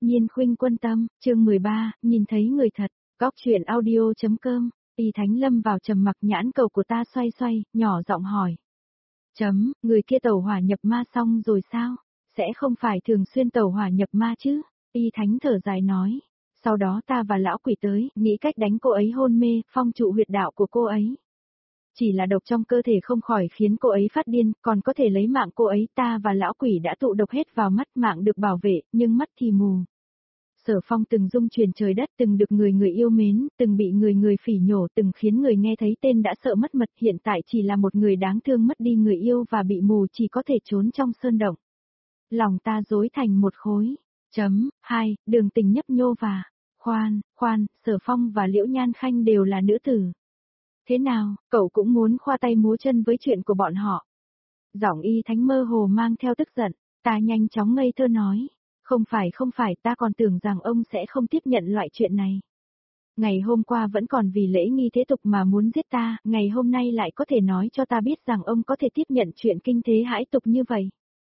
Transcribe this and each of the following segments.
Nhiên khuynh quân tâm, chương 13, nhìn thấy người thật, góc chuyện audio.com, Y Thánh lâm vào trầm mặc, nhãn cầu của ta xoay xoay, nhỏ giọng hỏi. Người kia tẩu hỏa nhập ma xong rồi sao? Sẽ không phải thường xuyên tẩu hỏa nhập ma chứ? Y Thánh thở dài nói. Sau đó ta và lão quỷ tới, nghĩ cách đánh cô ấy hôn mê, phong trụ huyệt đạo của cô ấy. Chỉ là độc trong cơ thể không khỏi khiến cô ấy phát điên, còn có thể lấy mạng cô ấy. Ta và lão quỷ đã tụ độc hết vào mắt, mạng được bảo vệ, nhưng mắt thì mù. Sở Phong từng dung truyền trời đất, từng được người người yêu mến, từng bị người người phỉ nhổ, từng khiến người nghe thấy tên đã sợ mất mật, hiện tại chỉ là một người đáng thương mất đi người yêu và bị mù, chỉ có thể trốn trong sơn động. Lòng ta rối thành một khối. 2. Đường Tình nhấp nhô và... Khoan, Sở Phong và Liễu Nhan Khanh đều là nữ tử. Thế nào, cậu cũng muốn khoa tay múa chân với chuyện của bọn họ? Giọng Y Thánh mơ hồ mang theo tức giận, ta nhanh chóng ngây thơ nói. Không phải, ta còn tưởng rằng ông sẽ không tiếp nhận loại chuyện này. Ngày hôm qua vẫn còn vì lễ nghi thế tục mà muốn giết ta, ngày hôm nay lại có thể nói cho ta biết rằng ông có thể tiếp nhận chuyện kinh thế hãi tục như vậy.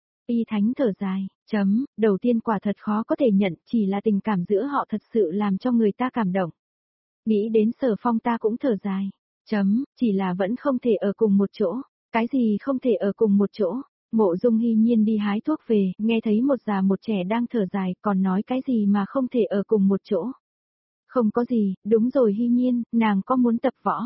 Y Thánh thở dài, đầu tiên quả thật khó có thể nhận, chỉ là tình cảm giữa họ thật sự làm cho người ta cảm động. Nghĩ đến Sở Phong ta cũng thở dài, chỉ là vẫn không thể ở cùng một chỗ. Cái gì không thể ở cùng một chỗ? Mộ Dung Hy Nhiên đi hái thuốc về, nghe thấy một già một trẻ đang thở dài, còn nói cái gì mà không thể ở cùng một chỗ. Không có gì, đúng rồi Hy Nhiên, nàng có muốn tập võ?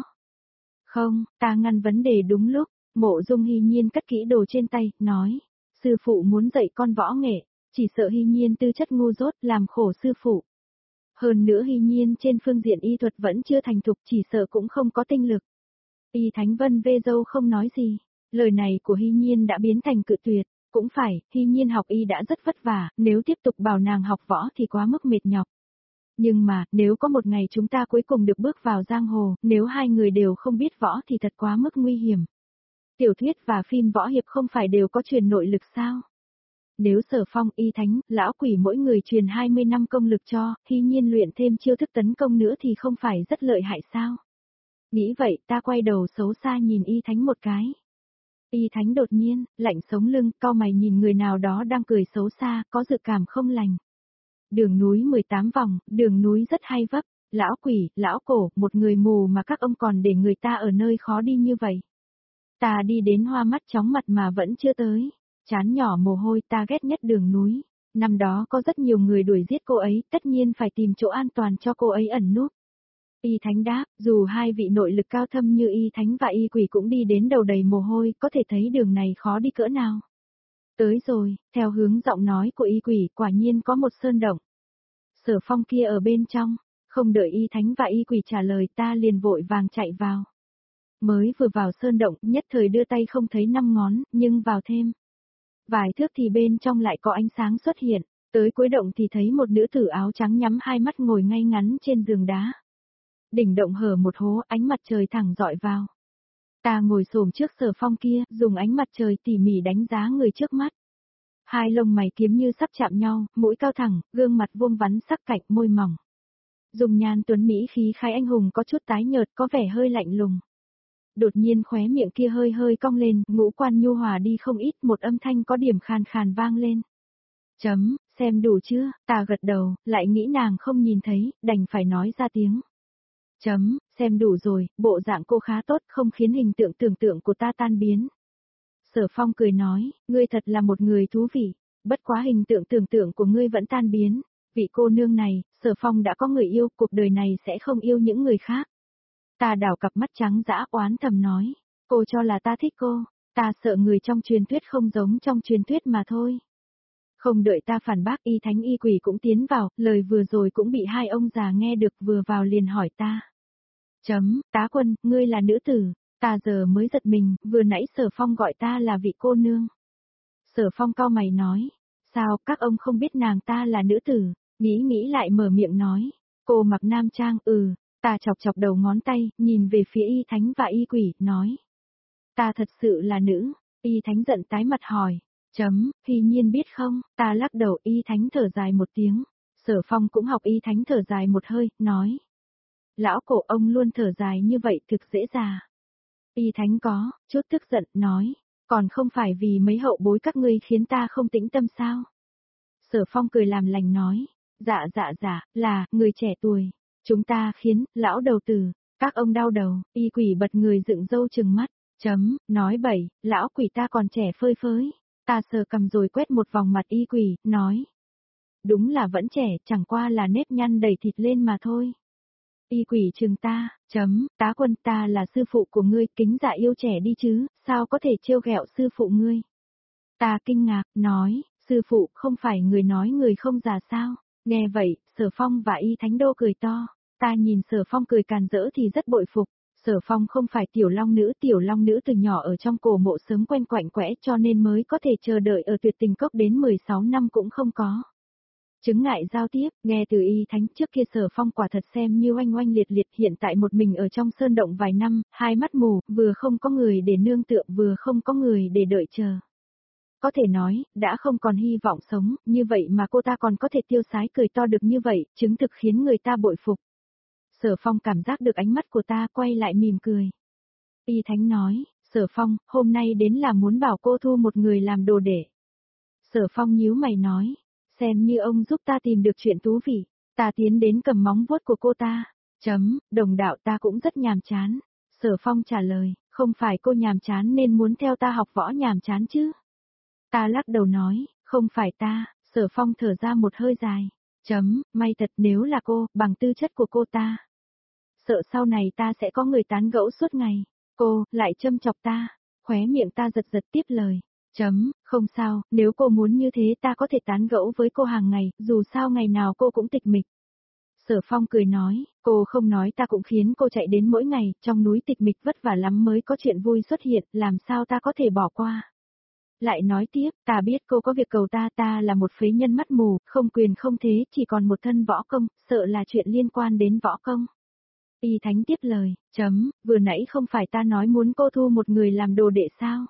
Không, ta ngăn vấn đề đúng lúc. Mộ Dung Hy Nhiên cất kỹ đồ trên tay, nói, sư phụ muốn dạy con võ nghệ, chỉ sợ Hy Nhiên tư chất ngu dốt làm khổ sư phụ. Hơn nữa Hy Nhiên trên phương diện y thuật vẫn chưa thành thục, chỉ sợ cũng không có tinh lực. Y Thánh vân vê dâu không nói gì. Lời này của Hy Nhiên đã biến thành cự tuyệt, cũng phải, Hy Nhiên học y đã rất vất vả, nếu tiếp tục bảo nàng học võ thì quá mức mệt nhọc. Nhưng mà, nếu có một ngày chúng ta cuối cùng được bước vào giang hồ, nếu hai người đều không biết võ thì thật quá mức nguy hiểm. Tiểu thuyết và phim võ hiệp không phải đều có truyền nội lực sao? Nếu Sở Phong, Y Thánh, lão quỷ mỗi người truyền 20 năm công lực cho, Hy Nhiên luyện thêm chiêu thức tấn công nữa thì không phải rất lợi hại sao? Nghĩ vậy, ta quay đầu xấu xa nhìn Y Thánh một cái. Y Thánh đột nhiên, lạnh sống lưng, cau mày nhìn người nào đó đang cười xấu xa, có dự cảm không lành. Đường núi 18 vòng, đường núi rất hay vấp, lão quỷ, lão cổ, một người mù mà các ông còn để người ta ở nơi khó đi như vậy. Ta đi đến hoa mắt chóng mặt mà vẫn chưa tới, chán nhỏ mồ hôi, ta ghét nhất đường núi. Năm đó có rất nhiều người đuổi giết cô ấy, tất nhiên phải tìm chỗ an toàn cho cô ấy ẩn núp. Y Thánh đáp, dù hai vị nội lực cao thâm như Y Thánh và Y Quỷ cũng đi đến đầu đầy mồ hôi, có thể thấy đường này khó đi cỡ nào. Tới rồi, theo hướng giọng nói của Y Quỷ, quả nhiên có một sơn động. Sở Phong kia ở bên trong, không đợi Y Thánh và Y Quỷ trả lời ta liền vội vàng chạy vào. Mới vừa vào sơn động, nhất thời đưa tay không thấy 5 ngón, nhưng vào thêm vài thước thì bên trong lại có ánh sáng xuất hiện, tới cuối động thì thấy một nữ tử áo trắng nhắm hai mắt ngồi ngay ngắn trên giường đá. Đỉnh động hở một hố, ánh mặt trời thẳng dọi vào. Ta ngồi xổm trước Sở Phong kia, dùng ánh mặt trời tỉ mỉ đánh giá người trước mắt. Hai lông mày kiếm như sắp chạm nhau, mũi cao thẳng, gương mặt vuông vắn sắc cạnh, môi mỏng. Dùng nhan tuấn mỹ khí khái anh hùng có chút tái nhợt, có vẻ hơi lạnh lùng. Đột nhiên khóe miệng kia hơi hơi cong lên, ngũ quan nhu hòa đi không ít, một âm thanh có điểm khàn khàn vang lên. Xem đủ chưa? Ta gật đầu, lại nghĩ nàng không nhìn thấy, đành phải nói ra tiếng. Xem đủ rồi, bộ dạng cô khá tốt, không khiến hình tượng tưởng tượng của ta tan biến. Sở Phong cười nói, ngươi thật là một người thú vị, bất quá hình tượng tưởng tượng của ngươi vẫn tan biến. Vị cô nương này, Sở Phong đã có người yêu, cuộc đời này sẽ không yêu những người khác. Ta đảo cặp mắt trắng dã oán thầm nói, cô cho là ta thích cô, ta sợ người trong truyền thuyết không giống trong truyền thuyết mà thôi. Không đợi ta phản bác, Y Thánh Y Quỷ cũng tiến vào, lời vừa rồi cũng bị hai ông già nghe được, vừa vào liền hỏi ta. Tá Quân, ngươi là nữ tử, ta giờ mới giật mình, vừa nãy Sở Phong gọi ta là vị cô nương. Sở Phong cau mày nói, sao các ông không biết nàng ta là nữ tử, nghĩ lại mở miệng nói, cô mặc nam trang, ta chọc chọc đầu ngón tay, nhìn về phía Y Thánh và Y Quỷ, nói. Ta thật sự là nữ, Y Thánh giận tái mặt hỏi, Hy Nhiên biết không, ta lắc đầu. Y Thánh thở dài một tiếng, Sở Phong cũng học Y Thánh thở dài một hơi, nói. Lão cổ ông luôn thở dài như vậy thực dễ già. Y Thánh có, chút tức giận, nói, còn không phải vì mấy hậu bối các ngươi khiến ta không tĩnh tâm sao? Sở Phong cười làm lành nói, Dạ, là, người trẻ tuổi. Chúng ta khiến, lão đầu tử, các ông đau đầu, y quỷ bật người dựng râu trừng mắt. Nói bậy, lão quỷ ta còn trẻ phơi phới. Ta sờ cầm rồi quét một vòng mặt y quỷ, nói. Đúng là vẫn trẻ, chẳng qua là nếp nhăn đầy thịt lên mà thôi. Y quỷ trừng ta, tá quân ta là sư phụ của ngươi, kính dạ yêu trẻ đi chứ, sao có thể trêu ghẹo sư phụ ngươi. Ta kinh ngạc, nói, sư phụ không phải người nói người không già sao, nghe vậy, Sở Phong và Y Thánh Đô cười to, ta nhìn Sở Phong cười càn rỡ thì rất bội phục. Sở Phong không phải tiểu long nữ từ nhỏ ở trong cổ mộ sớm quen quạnh quẽ cho nên mới có thể chờ đợi ở tuyệt tình cốc đến 16 năm cũng không có. Chứng ngại giao tiếp, nghe từ Y Thánh trước kia Sở Phong quả thật xem như oanh oanh liệt liệt hiện tại một mình ở trong sơn động vài năm, hai mắt mù, vừa không có người để nương tựa vừa không có người để đợi chờ. Có thể nói, đã không còn hy vọng sống, như vậy mà cô ta còn có thể tiêu sái cười to được như vậy, chứng thực khiến người ta bội phục. Sở Phong cảm giác được ánh mắt của ta quay lại mỉm cười. Y Thánh nói, Sở Phong, hôm nay đến là muốn bảo cô thu một người làm đồ đệ. Sở Phong nhíu mày nói, xem như ông giúp ta tìm được chuyện thú vị, ta tiến đến cầm móng vuốt của cô ta. Đồng đạo ta cũng rất nhàm chán. Sở Phong trả lời, không phải cô nhàm chán nên muốn theo ta học võ nhàm chán chứ. Ta lắc đầu nói, không phải ta, Sở Phong thở ra một hơi dài. May thật nếu là cô, bằng tư chất của cô ta. Sợ sau này ta sẽ có người tán gẫu suốt ngày. Cô, lại châm chọc ta. Khóe miệng ta giật giật tiếp lời. Không sao, nếu cô muốn như thế ta có thể tán gẫu với cô hàng ngày, dù sao ngày nào cô cũng tịch mịch. Sở Phong cười nói, cô không nói ta cũng khiến cô chạy đến mỗi ngày, trong núi tịch mịch vất vả lắm mới có chuyện vui xuất hiện, làm sao ta có thể bỏ qua. Lại nói tiếp, ta biết cô có việc cầu ta là một phế nhân mắt mù, không quyền không thế, chỉ còn một thân võ công, sợ là chuyện liên quan đến võ công. Y Thánh tiếp lời, vừa nãy không phải ta nói muốn cô thu một người làm đồ đệ sao?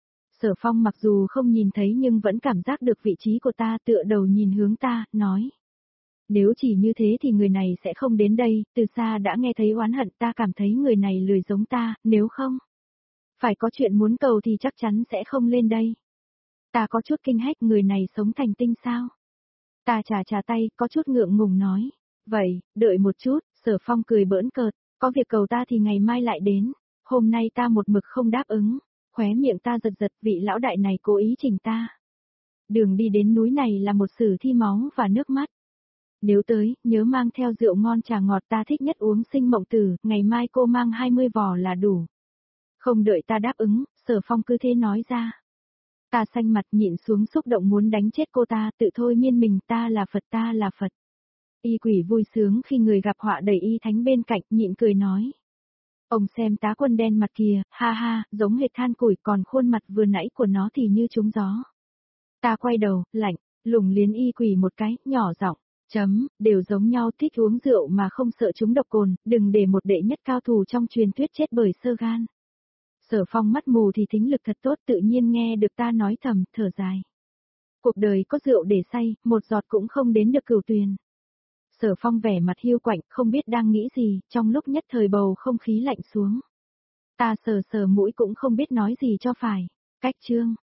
Sở Phong mặc dù không nhìn thấy nhưng vẫn cảm giác được vị trí của ta tựa đầu nhìn hướng ta, nói. Nếu chỉ như thế thì người này sẽ không đến đây, từ xa đã nghe thấy oán hận ta cảm thấy người này lười giống ta, nếu không. Phải có chuyện muốn cầu thì chắc chắn sẽ không lên đây. Ta có chút kinh hách người này sống thành tinh sao? Ta chà tay, có chút ngượng ngùng nói. Vậy, đợi một chút, Sở Phong cười bỡn cợt, có việc cầu ta thì ngày mai lại đến. Hôm nay ta một mực không đáp ứng, khóe miệng ta giật giật vị lão đại này cố ý chỉnh ta. Đường đi đến núi này là một sử thi máu và nước mắt. Nếu tới, nhớ mang theo rượu ngon trà ngọt ta thích nhất uống sinh mộng tử, ngày mai cô mang 20 vò là đủ. Không đợi ta đáp ứng, Sở Phong cứ thế nói ra. Ta xanh mặt nhịn xuống xúc động muốn đánh chết cô ta, tự thôi miên mình ta là Phật. Y quỷ vui sướng khi người gặp họa đầy Y Thánh bên cạnh nhịn cười nói. Ông xem tá quân đen mặt kìa, ha ha, giống hệt than củi còn khuôn mặt vừa nãy của nó thì như trúng gió. Ta quay đầu, lạnh, lùng liến Y quỷ một cái, nhỏ giọng. Đều giống nhau thích uống rượu mà không sợ chúng độc cồn, đừng để một đệ nhất cao thủ trong truyền thuyết chết bởi xơ gan. Sở Phong mắt mù thì thính lực thật tốt tự nhiên nghe được ta nói thầm, thở dài. Cuộc đời có rượu để say, một giọt cũng không đến được cửu tuyền. Sở Phong vẻ mặt hiu quạnh, không biết đang nghĩ gì, trong lúc nhất thời bầu không khí lạnh xuống. Ta sờ sờ mũi cũng không biết nói gì cho phải. Cách chương.